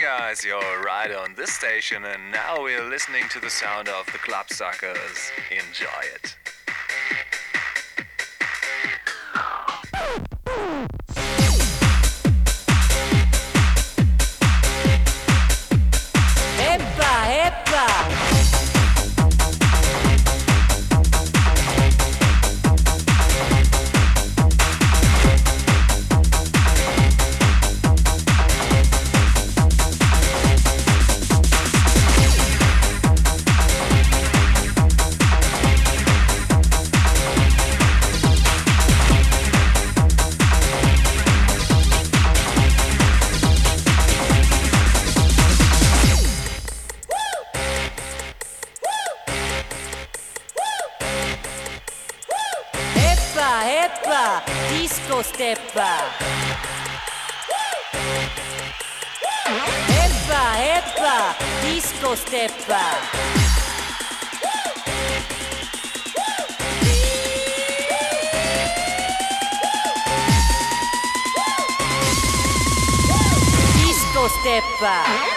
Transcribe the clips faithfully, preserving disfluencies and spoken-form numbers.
guys, you're right on this station, and now we're listening to the sound of the Clubsuckers. Enjoy it. Eppa, eppa! Eppa, disco steppa. Eppa, eppa, disco steppa. Disco steppa.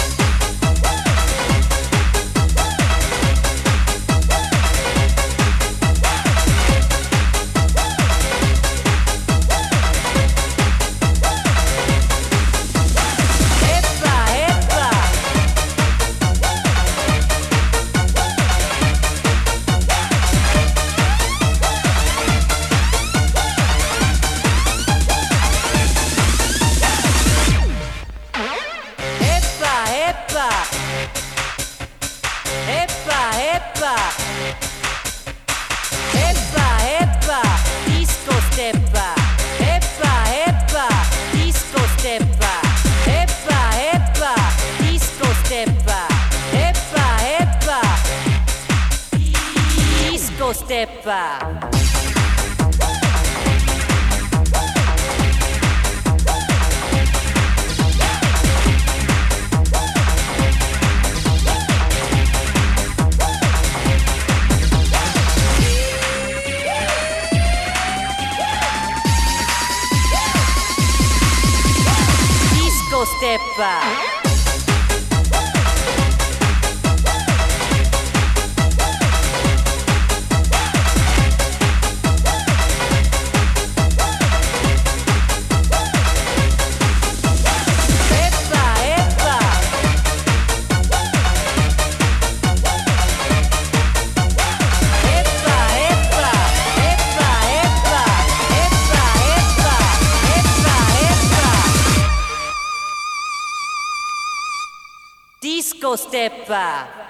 Eppa, eppa, eppa, eppa, disco steppa. Eppa, eppa, disco steppa. Eppa, eppa, disco steppa. Eppa, eppa, disco steppa. Steppa. Disco steppa.